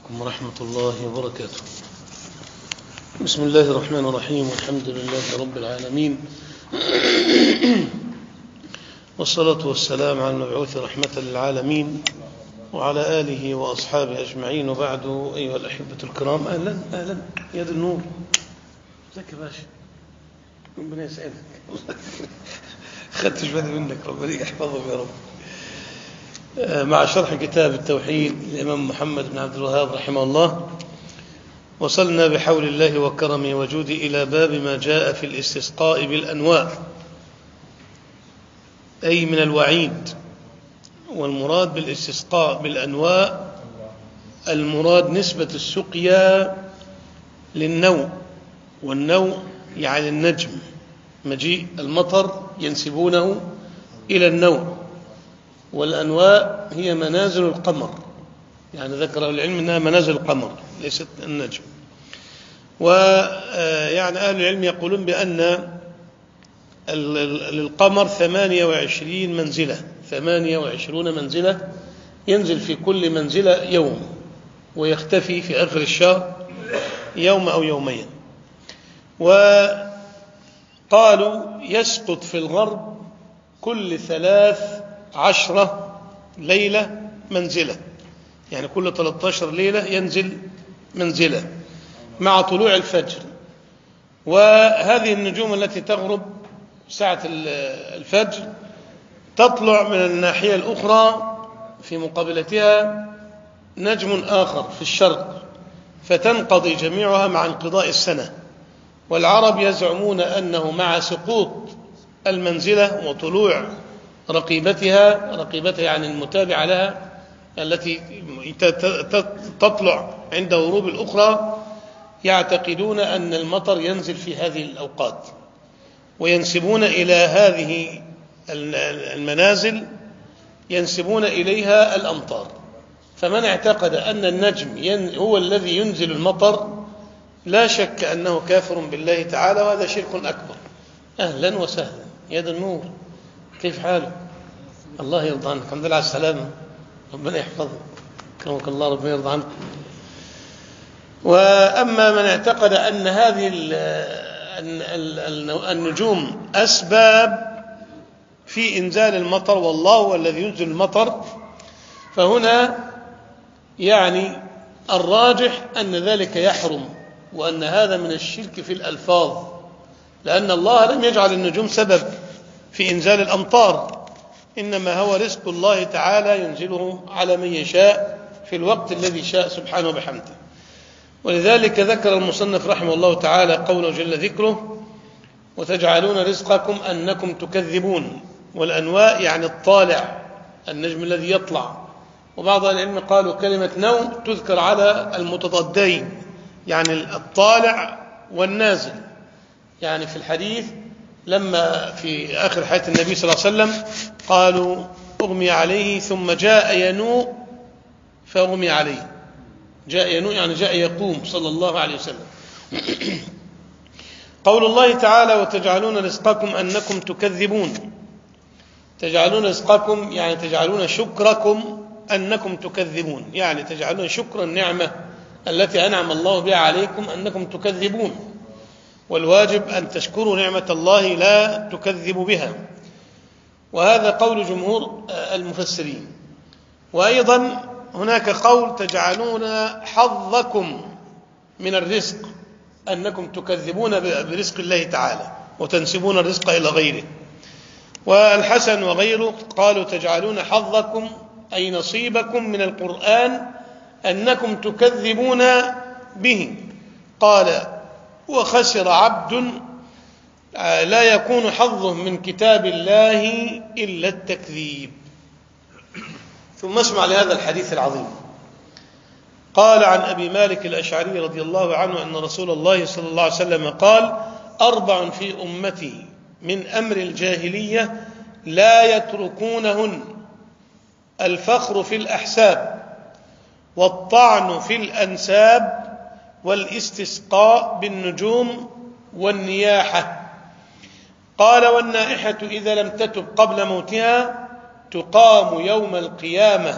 عليكم ورحمة الله وبركاته. بسم الله الرحمن الرحيم، والحمد لله رب العالمين، والصلاة والسلام على المبعوث رحمة للعالمين وعلى آله وأصحابه أجمعين، وبعد. أيها الأحبة الكرام، أهلا أهلا يا ذي النور، ازيك يا باشا؟ ربنا يسعدك. خدتش بالي منك، ربنا يحفظك يا رب. مع شرح كتاب التوحيد للإمام محمد بن عبد الوهاب رحمه الله، وصلنا بحول الله وكرمه وجوده إلى باب ما جاء في الاستسقاء بالأنواع، أي من الوعيد. والمراد بالاستسقاء بالأنواع المراد نسبة السقيا للنوء، والنوء يعني النجم، مجيء المطر ينسبونه إلى النوء، والأنواء هي منازل القمر، يعني ذكر العلم أنها منازل القمر ليست النجم. ويعني أهل العلم يقولون بأن للقمر 28 منزلة، 28 منزلة، ينزل في كل منزلة يوم، ويختفي في آخر الشهر يوم أو يومين. وقالوا يسقط في الغرب كل 13 ليلة منزلة، يعني كل 13 ليلة ينزل منزلة مع طلوع الفجر. وهذه النجوم التي تغرب ساعة الفجر تطلع من الناحية الأخرى في مقابلتها نجم آخر في الشرق، فتنقضي جميعها مع انقضاء السنة. والعرب يزعمون أنه مع سقوط المنزلة وطلوع رقيبتها يعني المتابعة لها التي تطلع عند غروب الأخرى، يعتقدون أن المطر ينزل في هذه الأوقات، وينسبون إلى هذه المنازل ينسبون إليها الأمطار. فمن اعتقد أن النجم هو الذي ينزل المطر لا شك أنه كافر بالله تعالى، وهذا شرك أكبر. أهلا وسهلا يا ذا النور، كيف حالك؟ الله يرضى عنك، الحمد لله على السلامة، ربنا يحفظك، كرمك الله، ربنا يرضى عنك. وأما من اعتقد أن هذه النجوم أسباب في إنزال المطر، والله هو الذي ينزل المطر، فهنا يعني الراجح أن ذلك يحرم، وأن هذا من الشرك في الألفاظ، لأن الله لم يجعل النجوم سبب في إنزال الأمطار، إنما هو رزق الله تعالى ينزله على من يشاء في الوقت الذي شاء سبحانه وبحمده. ولذلك ذكر المصنف رحمه الله تعالى قوله جل ذكره: وتجعلون رزقكم أنكم تكذبون. والأنواء يعني الطالع، النجم الذي يطلع. وبعض العلم قالوا كلمة نوم تذكر على المتضادين، يعني الطالع والنازل. يعني في الحديث لما في آخر حياة النبي صلى الله عليه وسلم قالوا أغمي عليه ثم جاء ينوء فأغمي عليه. جاء ينوء يعني جاء يقوم صلى الله عليه وسلم. قول الله تعالى: وتجعلون رزقكم أنكم تكذبون. تجعلون رزقكم يعني تجعلون شكركم أنكم تكذبون، يعني تجعلون شكر النعمة التي أنعم الله بها عليكم أنكم تكذبون. والواجب أن تشكروا نعمة الله لا تكذبوا بها، وهذا قول جمهور المفسرين. وأيضا هناك قول: تجعلون حظكم من الرزق أنكم تكذبون برزق الله تعالى وتنسبون الرزق إلى غيره. والحسن وغيره قالوا: تجعلون حظكم أي نصيبكم من القرآن أنكم تكذبون به. قال: وخسر عبد لا يكون حظه من كتاب الله إلا التكذيب. ثم اسمع لهذا الحديث العظيم. قال عن أبي مالك الأشعري رضي الله عنه أن رسول الله صلى الله عليه وسلم قال: 4 في أمتي من أمر الجاهلية لا يتركونهن: الفخر في الأحساب، والطعن في الأنساب، والاستسقاء بالنجوم، والنياحة. قال: والنائحة إذا لم تتب قبل موتها تقام يوم القيامة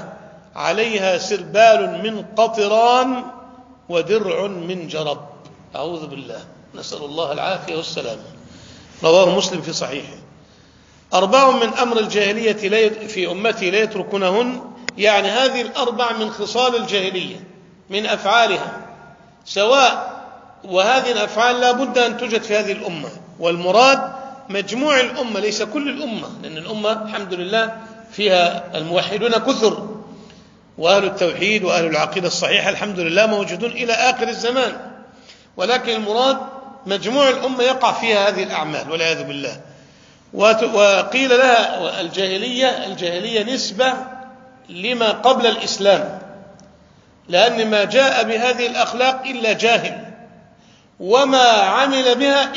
عليها سربال من قطران ودرع من جرب. أعوذ بالله، نسأل الله العافية والسلامة. رواه مسلم في صحيحه. 4 من أمر الجاهلية في أمتي لا يتركونهن، يعني هذه ال4 من خصال الجاهلية من أفعالها سواء، وهذه الأفعال لا بد أن توجد في هذه الأمة، والمراد مجموع الأمة ليس كل الأمة، لأن الأمة الحمد لله فيها الموحدون كثر، وأهل التوحيد وأهل العقيدة الصحيحة الحمد لله موجودون إلى آخر الزمان، ولكن المراد مجموع الأمة يقع فيها هذه الأعمال والعياذ بالله. وقيل لها الجاهلية نسبة لما قبل الإسلام، لأن ما جاء بهذه الأخلاق إلا جاهل، وما عمل بها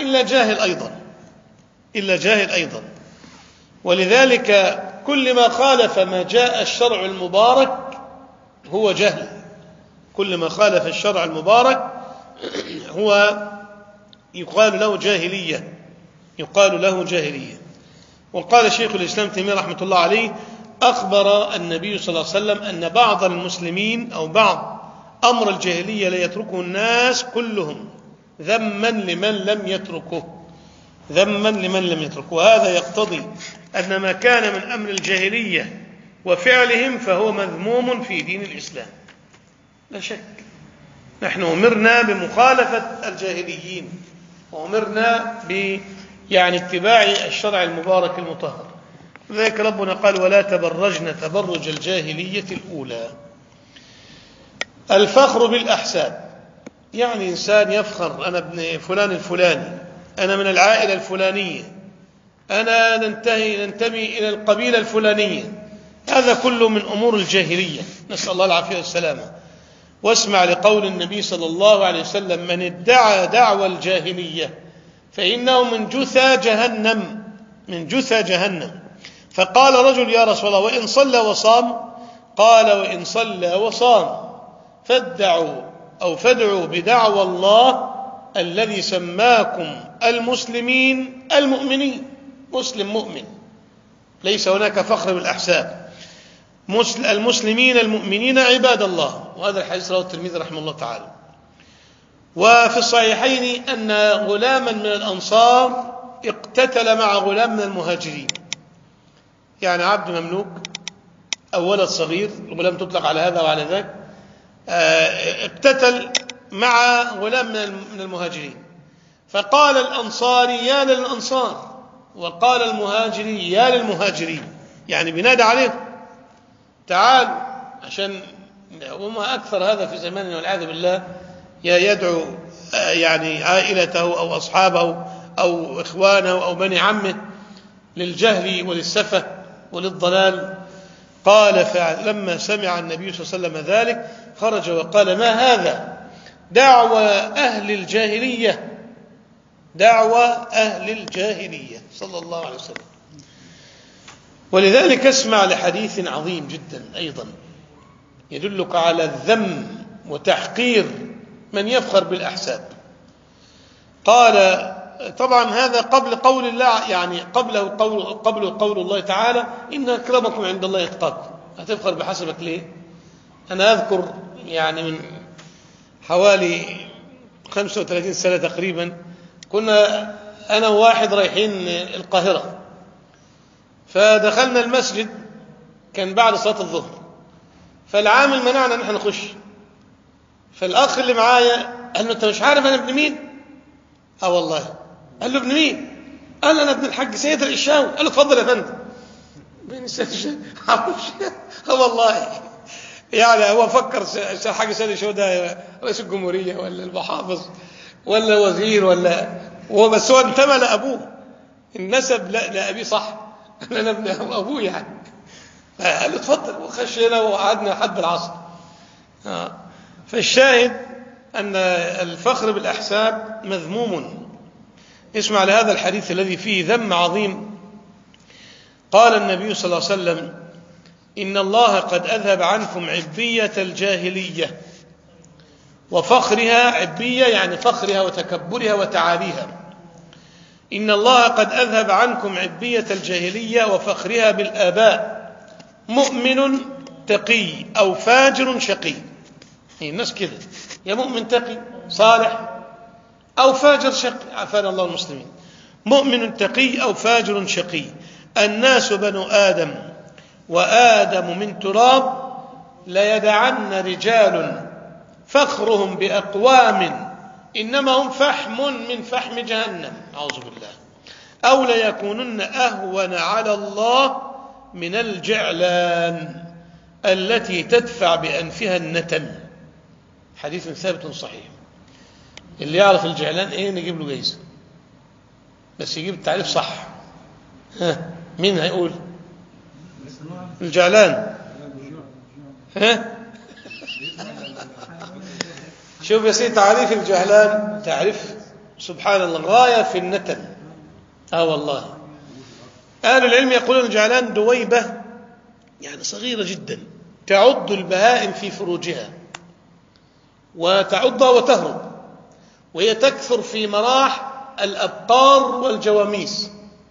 إلا جاهل أيضا. ولذلك كل ما خالف ما جاء الشرع المبارك هو جهل، كل ما خالف الشرع المبارك هو يقال له جاهلية. وقال شيخ الإسلام تيمية رحمة الله عليه: أخبر النبي صلى الله عليه وسلم أن بعض المسلمين أو بعض أمر الجاهلية لا يتركه الناس كلهم ذما لمن لم يتركه. وهذا يقتضي أن ما كان من أمر الجاهلية وفعلهم فهو مذموم في دين الإسلام لا شك. نحن أمرنا بمخالفة الجاهليين، وأمرنا اتباع الشرع المبارك المطهر. لذلك ربنا قال: ولا تبرجن تبرج الجاهلية الأولى. الفخر بالأحساب، يعني إنسان يفخر: أنا ابن فلان الفلاني، أنا من العائلة الفلانية، أنا ننتمي إلى القبيلة الفلانية. هذا كله من أمور الجاهلية، نسأل الله العافية والسلامة. واسمع لقول النبي صلى الله عليه وسلم: من ادعى دعوى الجاهلية فإنه من جثى جهنم. فقال رجل: يا رسول الله، وإن صلى وصام؟ قال: وإن صلى وصام فادعوا بدعوى الله الذي سماكم المسلمين المؤمنين. مسلم مؤمن، ليس هناك فخر بالأحساب. المسلمين المؤمنين عباد الله. وهذا الحديث رواه الترمذي رحمه الله تعالى. وفي الصحيحين أن غلاما من الأنصار اقتتل مع غلام من المهاجرين، يعني عبد مملوك أو ولد صغير، الغلام تطلق على هذا وعلى ذاك، اقتتل مع غلام من المهاجرين. فقال الأنصاري: يا للأنصار، وقال المهاجري: يا للمهاجرين، يعني بنادى عليهم: تعالوا. عشان وما أكثر هذا في زماننا والعياذ بالله، يدعو عائلته أو أصحابه أو إخوانه أو بني عمه للجهل وللسفة وللضلال. قال: فلما سمع النبي صلى الله عليه وسلم ذلك خرج وقال: ما هذا؟ دعوى أهل الجاهلية صلى الله عليه وسلم. ولذلك اسمع لحديث عظيم جدا أيضا يدلك على الذم وتحقير من يفخر بالأحساب. قال: طبعا هذا قبل قول الله، يعني قبل قول الله تعالى: إن أكرمكم عند الله يتقاكم. هتفخر بحسبك ليه؟ أنا أذكر من حوالي 35 سنة تقريبا، كنا أنا وواحد رايحين القاهرة، فدخلنا المسجد، كان بعد صلاة الظهر، فالعامل منعنا نحن نخش. فالأخ اللي معايا قال له: أنت مش عارف أنا ابن مين؟ والله. قال له: ابن مين؟ قال: أنا ابن الحاج سيد الإشاوي. قال له: اتفضل يا فندم. بين سيد الإشاوي والله، هو فكر حاجة سيد الإشاوي ده رئيس الجمهورية ولا المحافظ ولا وزير وهو بس هو انتمى لأبوه، النسب لأبيه صح، أنا ابن أبوه قال له: اتفضل. وخشينا وقعدنا لحد العصر. فالشاهد أن الفخر بالأحساب مذموم. اسمع لهذا الحديث الذي فيه ذم عظيم. قال النبي صلى الله عليه وسلم: إن الله قد أذهب عنكم عبية الجاهلية وفخرها. عبية يعني فخرها وتكبرها وتعاليها. إن الله قد أذهب عنكم عبية الجاهلية وفخرها بالآباء، مؤمن تقي أو فاجر شقي. الناس كده، يا مؤمن تقي صالح أو فاجر شقي، عافانا الله المسلمين. مؤمن تقي أو فاجر شقي. الناس بنو آدم وآدم من تراب، ليدعن رجال فخرهم بأقوام إنما هم فحم من فحم جهنم، أعوذ بالله، أو ليكونن أهون على الله من الجعلان التي تدفع بأنفها النتن. حديث ثابت صحيح. اللي يعرف الجعلان ايه نجيب له جايزة، بس يجيب التعريف صح. ها مين هيقول الجعلان؟ ها شوف يا سيدي تعريف الجعلان، تعريف سبحان الله غاية في النتن. والله أهل العلم يقولون الجعلان دويبة يعني صغيرة جدا، تعض البهائم في فروجها وتعضها وتهرب، وهي تكثر في مراح الأبقار والجواميس،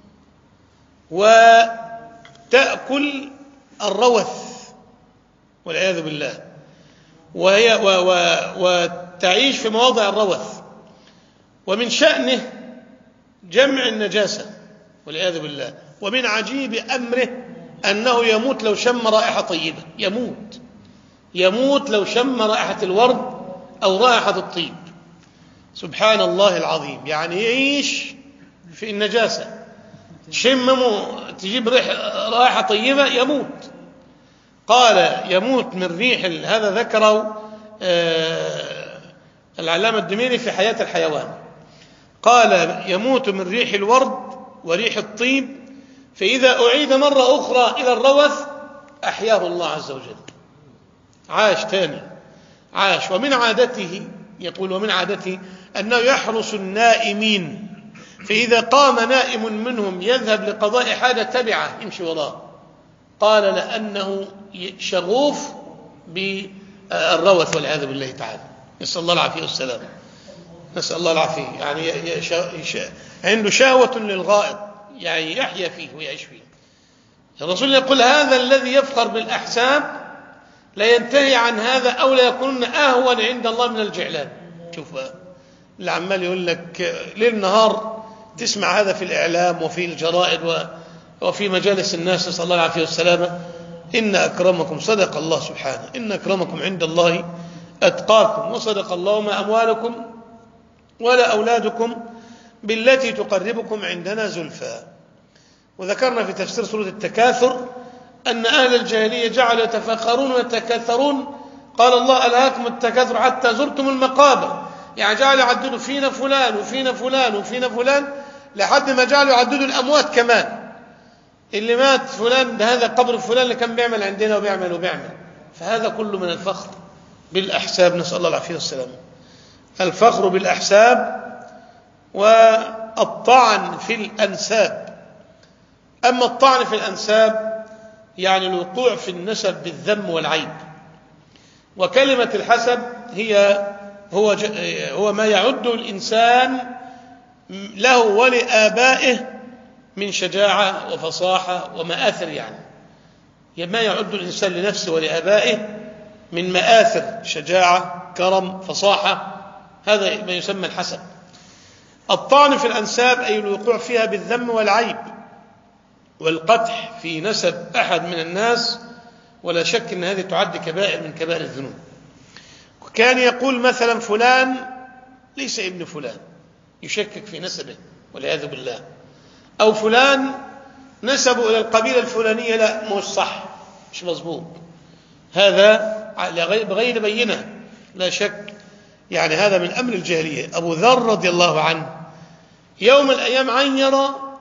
وتأكل الروث والعياذ بالله، وتعيش في مواضع الروث، ومن شأنه جمع النجاسة والعياذ بالله. ومن عجيب أمره أنه يموت لو شم رائحة طيبة، يموت لو شم رائحة الورد أو رائحة الطيب. سبحان الله العظيم، يعني يعيش في النجاسة، تجيب رائحة طيبة يموت. قال يموت من ريح، هذا ذكره العلامة الدميري في حياة الحيوان، قال يموت من ريح الورد وريح الطيب، فإذا أعيد مرة أخرى إلى الروث أحياه الله عز وجل، عاش تاني، عاش. ومن عادته، يقول ومن عادته أنه يحرس النائمين، فإذا قام نائم منهم يذهب لقضاء حاجة تبعه يمشي وراه. قال لأنه شغوف بالروث والعياذ بالله تعالى، نسأل الله العافية والسلام، نسأل الله العافية. يعني عنده شهوة للغائط، يعني يحيا فيه ويعيش فيه. الرسول يقول هذا الذي يفخر بالأحساب لا ينتهي عن هذا أو لا يكون أهون عند الله من الجعلان. شوف اللي عمال يقول لك ليل نهار تسمع هذا في الإعلام وفي الجرائد وفي مجالس الناس، نسأل الله العافية والسلامة. إن أكرمكم، صدق الله سبحانه، إن أكرمكم عند الله أتقاكم، وصدق الله ما أموالكم ولا أولادكم بالتي تقربكم عندنا زلفى. وذكرنا في تفسير سورة التكاثر أن أهل الجاهلية جعلوا يتفاخرون ويتكاثرون، قال الله ألهاكم التكاثر حتى زرتم المقابر، يعني جعلوا يعددوا فينا فلان وفينا فلان وفينا فلان، لحد ما جعلوا يعددوا الأموات كمان، اللي مات فلان ده هذا قبر فلان اللي كان بيعمل عندنا وبيعمل. فهذا كله من الفخر بالأحساب، نسأل الله العافية والسلام. الفخر بالأحساب والطعن في الأنساب. أما الطعن في الأنساب يعني الوقوع في النسب بالذم والعيب. وكلمة الحسب هو ما يعده الإنسان له ولآبائه من شجاعة وفصاحة ومآثر، يعني ما يعد الإنسان لنفسه ولآبائه من مآثر، شجاعة، كرم، فصاحة، هذا ما يسمى الحسب. الطعن في الأنساب أي الوقوع فيها بالذم والعيب والقدح في نسب أحد من الناس، ولا شك أن هذه تعد كبائر من كبائر الذنوب. وكان يقول مثلا فلان ليس ابن فلان، يشكك في نسبه والعياذ بالله، أو فلان نسبه إلى القبيلة الفلانية، لا مش صح، مش مظبوط، هذا بغير بينة، لا شك. يعني هذا من أمر الجاهلية. أبو ذر رضي الله عنه يوم من الأيام عير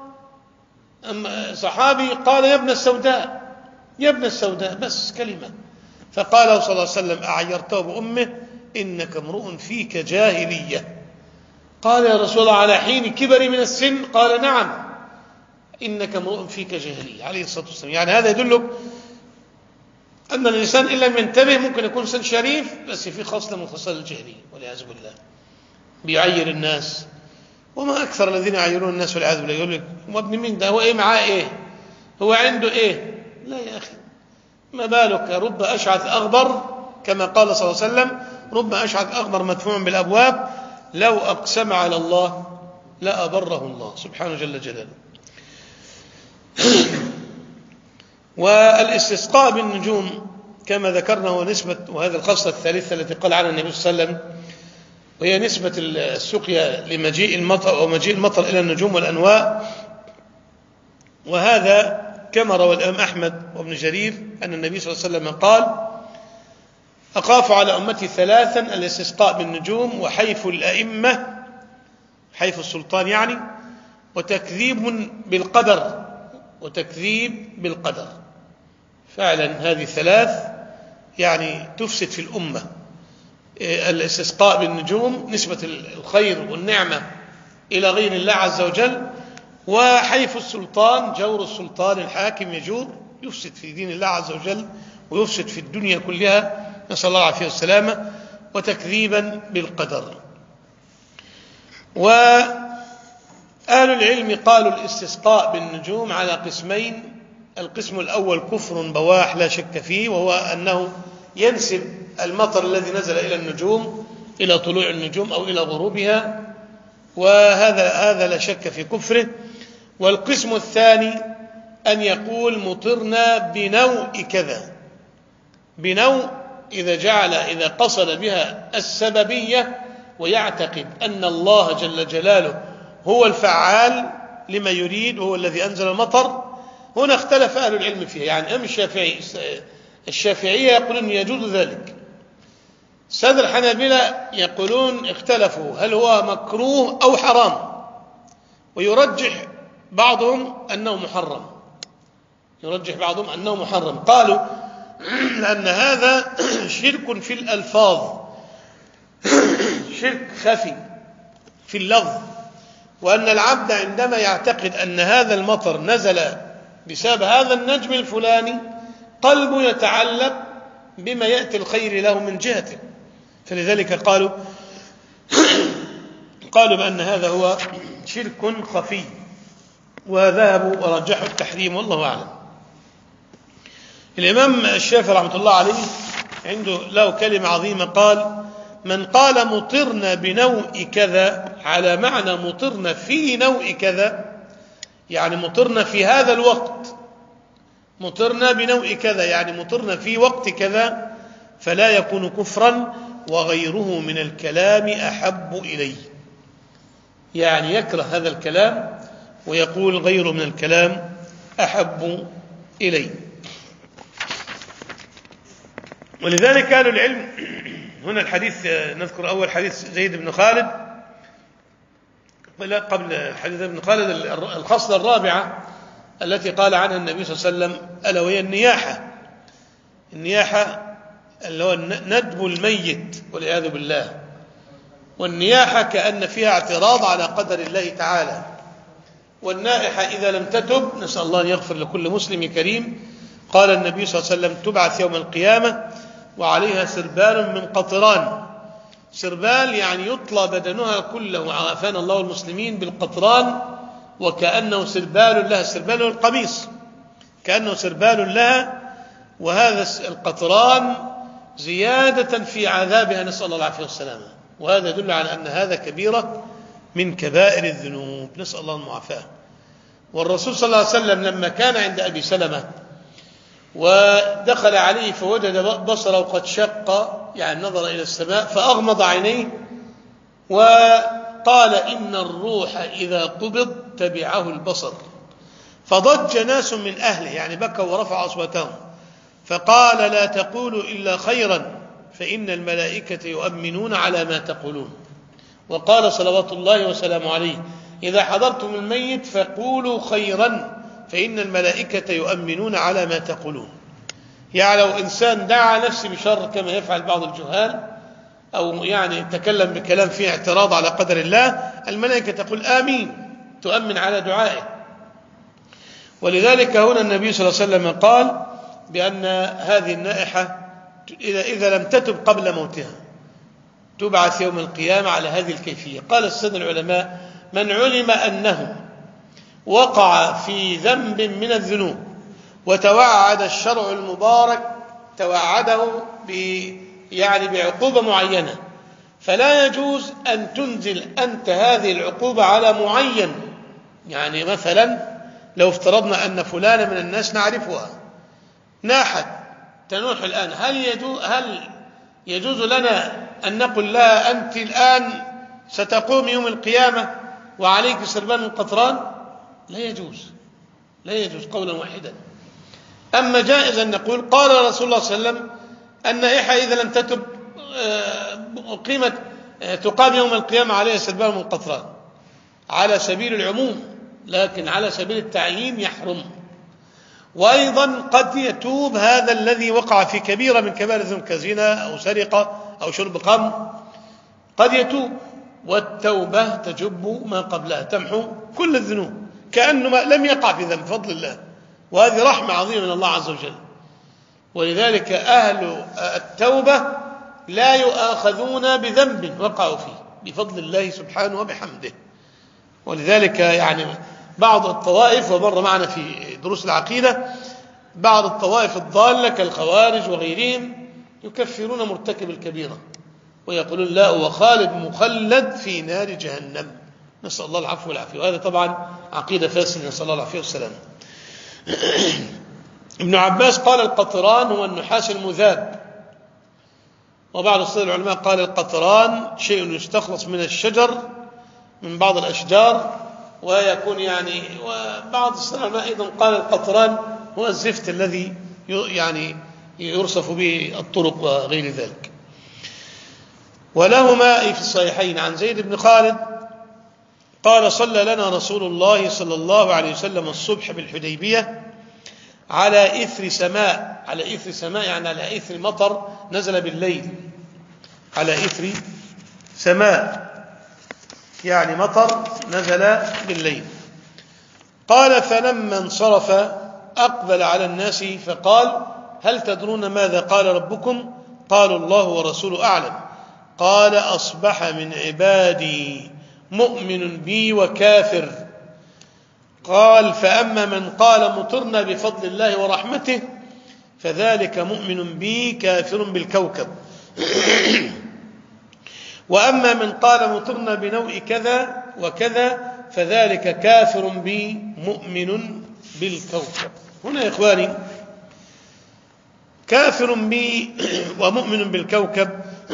صحابي، قال يا ابن السوداء، يا ابن السوداء، بس كلمة، فقال صلى الله عليه وسلم أعيرته بأمه إنك امرؤ فيك جاهلية. قال يا رسول الله على حين كبري من السن؟ قال نعم، إنك امرؤ فيك جاهلية، عليه الصلاة والسلام. يعني هذا يدلك أن الإنسان إن لم ينتبه ممكن يكون إنسان شريف بس في خصلة من خصال الجاهلية والعياذ بالله، بيعير الناس. وما أكثر الذين يعيرون الناس والعياذ بالله، يقول لك هو ابن مين ده، هو إيه معاه، إيه هو عنده إيه؟ لا يا أخي، ما بالك رب أشعث أغبر، كما قال صلى الله عليه وسلم: رب أشعث أغبر مدفوع بالأبواب لو أقسم على الله لأبره الله سبحانه جل جلاله. والاستسقاء بالنجوم كما ذكرنا هو نسبة، وهذه الخصلة الثالثة التي قال عنها النبي صلى الله عليه وسلم، وهي نسبة السقيا لمجيء المطر أو مجيء المطر إلى النجوم والأنواء. وهذا كما روى الإمام أحمد وابن جرير أن النبي صلى الله عليه وسلم قال: أخاف على أمتي ثلاثا: الاستسقاء بالنجوم، وحيف الأئمة، حيف السلطان يعني، وتكذيب بالقدر، وتكذيب بالقدر. فعلا هذه ثلاث يعني تفسد في الأمة: الاستسقاء بالنجوم، نسبة الخير والنعمة إلى غير الله عز وجل، وحيف السلطان، جور السلطان الحاكم يجور، يفسد في دين الله عز وجل ويفسد في الدنيا كلها، نسأل الله العافية والسلامة، وتكذيبا بالقدر. وأهل العلم قالوا الاستسقاء بالنجوم على قسمين: القسم الأول كفر بواح لا شك فيه، وهو أنه ينسب المطر الذي نزل إلى النجوم إلى طلوع النجوم أو إلى غروبها، وهذا لا شك في كفره. والقسم الثاني أن يقول مطرنا بنوء كذا، بنوء إذا قصد بها السببية، ويعتقد أن الله جل جلاله هو الفعال لما يريد، هو الذي أنزل المطر. هنا اختلف أهل العلم فيها، يعني أم الشافعية يقولون يجوز ذلك، سادة الحنابلة يقولون اختلفوا هل هو مكروه أو حرام، ويرجح بعضهم أنه محرم، قالوا لأن هذا شرك في الألفاظ، شرك خفي في اللفظ، وأن العبد عندما يعتقد أن هذا المطر نزل بسبب هذا النجم الفلاني قلبه يتعلق بما يأتي الخير له من جهته، فلذلك قالوا بأن هذا هو شرك خفي، وذهبوا ورجحوا التحريم، والله أعلم. الإمام الشافعي رحمة الله عليه عنده له كلمة عظيمة، قال: من قال مطرنا بنوء كذا على معنى مطرنا في نوء كذا، يعني مطرنا في هذا الوقت، مطرنا بنوء كذا يعني مطرنا في وقت كذا، فلا يكون كفرا، وغيره من الكلام أحب إليه، يعني يكره هذا الكلام ويقول غيره من الكلام أحب إليه. ولذلك قالوا العلم هنا الحديث، نذكر أول حديث زيد بن خالد، قبل حديث ابن خالد الخصلة الرابعة التي قال عنها النبي صلى الله عليه وسلم، ألا وهي النياحة اللي هو ندب الميت والعياذ بالله. والنياحة كأن فيها اعتراض على قدر الله تعالى، والنائحة إذا لم تتب، نسأل الله أن يغفر لكل مسلم كريم، قال النبي صلى الله عليه وسلم: تبعث يوم القيامة وعليها سربال من قطران. سربال يعني يطلى بدنها كله، عافانا الله المسلمين، بالقطران، وكأنه سربال لها، السربال القميص كأنه سربال لها، وهذا القطران زيادة في عذابها، نسأل الله العافية والسلامة. وهذا يدل على أن هذا كبيرة من كبائر الذنوب، نسأل الله المعافاة. والرسول صلى الله عليه وسلم لما كان عند أبي سلمة ودخل عليه فوجد بصره قد شق، يعني نظر إلى السماء فأغمض عينيه وقال: إن الروح إذا قبض تبعه البصر. فضج ناس من أهله، يعني بكوا ورفعوا أصواتهم، فقال: لا تقولوا إلا خيرا، فإن الملائكة يؤمنون على ما تقولون. وقال صلوات الله وسلامه عليه: إذا حضرتم الميت فقولوا خيرا، فإن الملائكة يؤمنون على ما تقولون. يعني لو إنسان دعا نفسه بشر كما يفعل بعض الجهال، أو يعني تكلم بكلام فيه اعتراض على قدر الله، الملائكة تقول آمين، تؤمن على دعائه. ولذلك هنا النبي صلى الله عليه وسلم قال بأن هذه النائحة إذا لم تتب قبل موتها تبعث يوم القيامة على هذه الكيفية. قال السادة العلماء: من علم أنه وقع في ذنب من الذنوب وتوعد الشرع المبارك توعده بعقوبة معينة، فلا يجوز أن تنزل أنت هذه العقوبة على معين. يعني مثلا لو افترضنا أن فلانة من الناس نعرفها ناحت تنوح الآن، هل يجوز لنا أن نقول لها أنت الآن ستقوم يوم القيامة وعليك سربان من قطران؟ لا يجوز قولا واحدا. أما جائز أن نقول قال رسول الله صلى الله عليه وسلم النائحة إذا لم تتب تقام يوم القيامة عليها سربان من قطران، على سبيل العموم، لكن على سبيل التعيين يحرم. وأيضا قد يتوب هذا الذي وقع في كبيرة من كبائر الذنوب كزنا أو سرقة أو شرب خمر، قد يتوب، والتوبة تجب ما قبلها، تمحو كل الذنوب كأنه لم يقع في ذنب بفضل الله، وهذه رحمة عظيمة من الله عز وجل. ولذلك أهل التوبة لا يؤاخذون بذنب وقعوا فيه بفضل الله سبحانه وبحمده. ولذلك بعض الطوائف، ومر معنا في دروس العقيدة، بعض الطوائف الضالة كالخوارج وغيرهم يكفرون مرتكب الكبيرة ويقولون لا هو خالد مخلد في نار جهنم، نسأل الله العفو والعافية، وهذا طبعا عقيدة فاسدة، نسأل الله العافية والسلام. ابن عباس قال القطران هو النحاس المذاب، وبعض العلماء قال القطران شيء يستخلص من الشجر، من بعض الأشجار ويكون وبعض العلماء أيضا قال القطران هو الزفت الذي يرصف به الطرق وغير ذلك. ولهما في الصحيحين عن زيد بن خالد قال صلى لنا رسول الله صلى الله عليه وسلم الصبح بالحديبية على إثر سماء، على إثر مطر نزل بالليل، على إثر سماء مطر نزل بالليل. قال فلما انصرف أقبل على الناس فقال هل تدرون ماذا قال ربكم؟ قالوا الله ورسوله أعلم. قال أصبح من عبادي مؤمن بي وكافر. قال فأما من قال مطرنا بفضل الله ورحمته فذلك مؤمن بي كافر بالكوكب، وأما من قال مطرنا بنوء كذا وكذا فذلك كافر بي مؤمن بالكوكب. هنا يا إخواني كافر بي ومؤمن بالكوكب،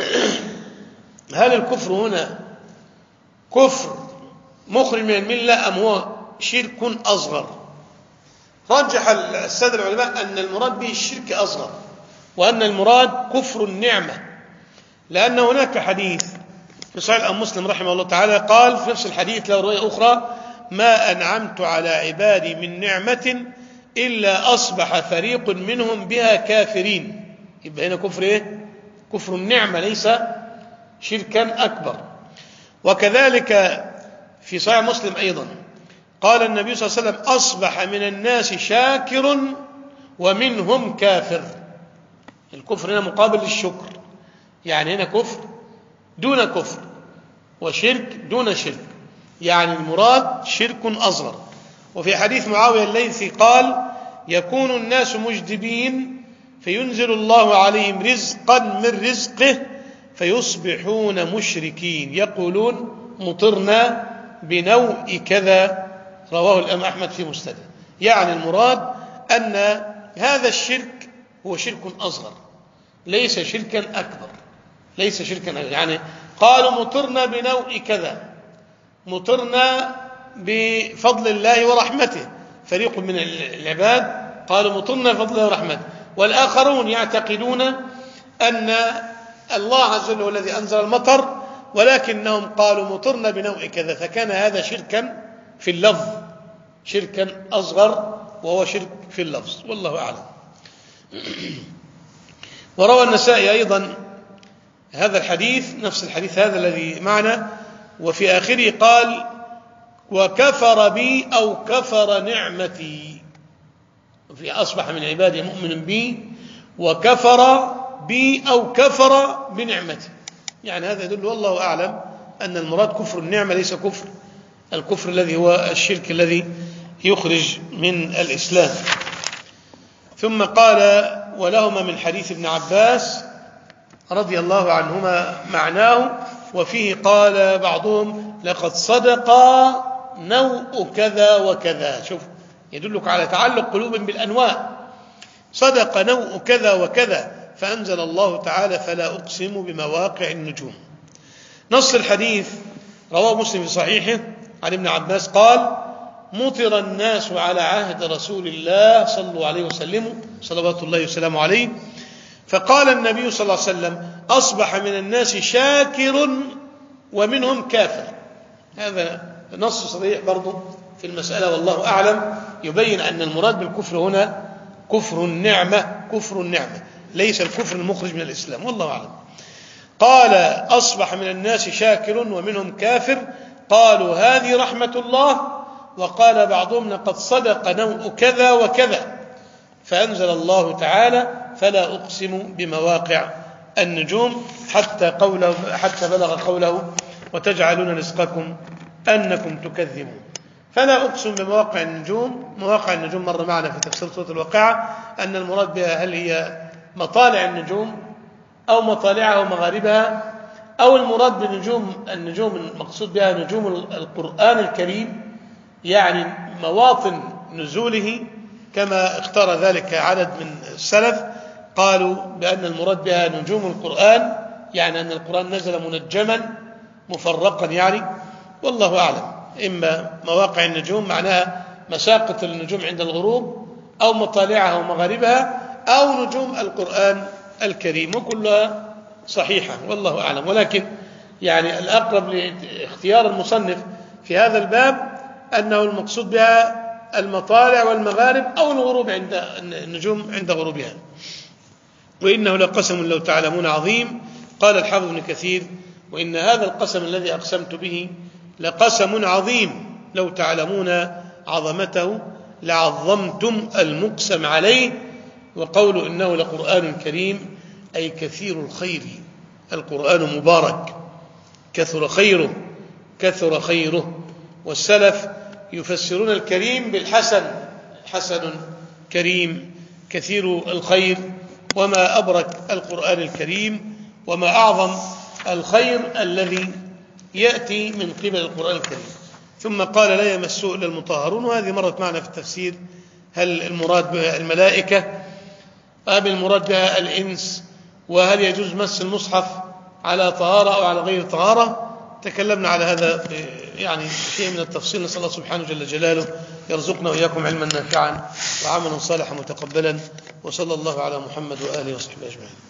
هل الكفر هنا كفر مخرج من الملة أم هو شرك أصغر؟ رجح السادة العلماء أن المراد به الشرك أصغر، وأن المراد كفر النعمة، لأن هناك حديث في صحيح الإمام مسلم رحمه الله تعالى قال في نفس الحديث له رواية أخرى ما أنعمت على عبادي من نعمة إلا أصبح فريق منهم بها كافرين. يبقى هنا كفر إيه؟ كفر النعمة ليس شركا أكبر. وكذلك في صحيح مسلم أيضا قال النبي صلى الله عليه وسلم أصبح من الناس شاكر ومنهم كافر. الكفر هنا مقابل للشكر، هنا كفر دون كفر وشرك دون شرك، المراد شرك أصغر. وفي حديث معاوية الليثي قال يكون الناس مجدبين فينزل الله عليهم رزقا من رزقه فيصبحون مشركين يقولون مطرنا بنوء كذا، رواه الإمام أحمد في مسنده. المراد أن هذا الشرك هو شرك أصغر ليس شركا أكبر، قالوا مطرنا بنوء كذا، مطرنا بفضل الله ورحمته، فريق من العباد قالوا مطرنا بفضل الله ورحمته، والآخرون يعتقدون أن الله عز وجل هو الذي أنزل المطر، ولكنهم قالوا مطرنا بنوء كذا، فكان هذا شركا في اللفظ، شركا أصغر وهو شرك في اللفظ، والله أعلم. وروى النسائي أيضا هذا الحديث، نفس الحديث هذا الذي معنا، وفي آخره قال وكفر بي أو كفر نعمتي، في أصبح من عبادي مؤمن بي وكفر بي أو كفر بنعمتي. هذا يدل والله أعلم أن المراد كفر النعمة ليس كفر الكفر الذي هو الشرك الذي يخرج من الإسلام. ثم قال: ولهما من حديث ابن عباس رضي الله عنهما معناه، وفيه قال بعضهم: لقد صدق نوء كذا وكذا. شوف، يدلك على تعلق قلوب بالأنواء. صدق نوء كذا وكذا، فأنزل الله تعالى: فلا أقسم بمواقع النجوم. نص الحديث رواه مسلم في صحيحه عن ابن عباس قال: مطر الناس على عهد رسول الله صلى عليه وسلم صلوات الله وسلامه عليه، فقال النبي صلى الله عليه وسلم: أصبح من الناس شاكر ومنهم كافر. هذا نص صريح برضه في المسألة، والله أعلم، يبين أن المراد بالكفر هنا كفر النعمة، كفر النعمة، ليس الكفر المخرج من الإسلام، والله أعلم. قال: أصبح من الناس شاكر ومنهم كافر. قالوا: هذه رحمة الله. وقال بعضهم: لقد صدق نوء كذا وكذا. فأنزل الله تعالى: فلا أقسم بمواقع النجوم، حتى بلغ قوله: وتجعلون رزقكم أنكم تكذبون. فلا أقسم بمواقع النجوم. مواقع النجوم مر معنا في تفسير سورة الواقعة أن المراد بها هل هي مطالع النجوم أو مطالعها ومغاربها، أو المراد بالنجوم المقصود بها نجوم القرآن الكريم، يعني مواطن نزوله، كما اختار ذلك عدد من السلف، قالوا بأن المراد بها نجوم القرآن، يعني أن القرآن نزل منجما مفرقا يعني، والله أعلم. إما مواقع النجوم معناها مساقط النجوم عند الغروب، أو مطالعها ومغاربها، أو نجوم القرآن الكريم، وكلها صحيحة والله أعلم. ولكن يعني الأقرب لاختيار المصنف في هذا الباب أنه المقصود بها المطالع والمغارب أو الغروب عند النجوم عند غروبها. وإنه لقسم لو تعلمون عظيم. قال الحافظ ابن كثير: وإن هذا القسم الذي أقسمت به لقسم عظيم، لو تعلمون عظمته لعظمتم المقسم عليه. وقول إنه لقرآن كريم أي كثير الخير، القرآن مبارك، كثر خيره. والسلف يفسرون الكريم بالحسن، حسن كريم كثير الخير. وما أبرك القرآن الكريم، وما أعظم الخير الذي يأتي من قبل القرآن الكريم. ثم قال: لا يمسه إلا المطهرون. وهذه مرت معنا في التفسير، هل المراد بها الملائكة أم المراد بها الإنس؟ وهل يجوز مس المصحف على طهارة أو على غير طهارة؟ تكلمنا على هذا يعني شيء من التفصيل. نسأل الله سبحانه جل جلاله يرزقنا وإياكم علما نافعا وعملا صالحا متقبلا، وصلى الله على محمد وآله وصحبه أجمعين.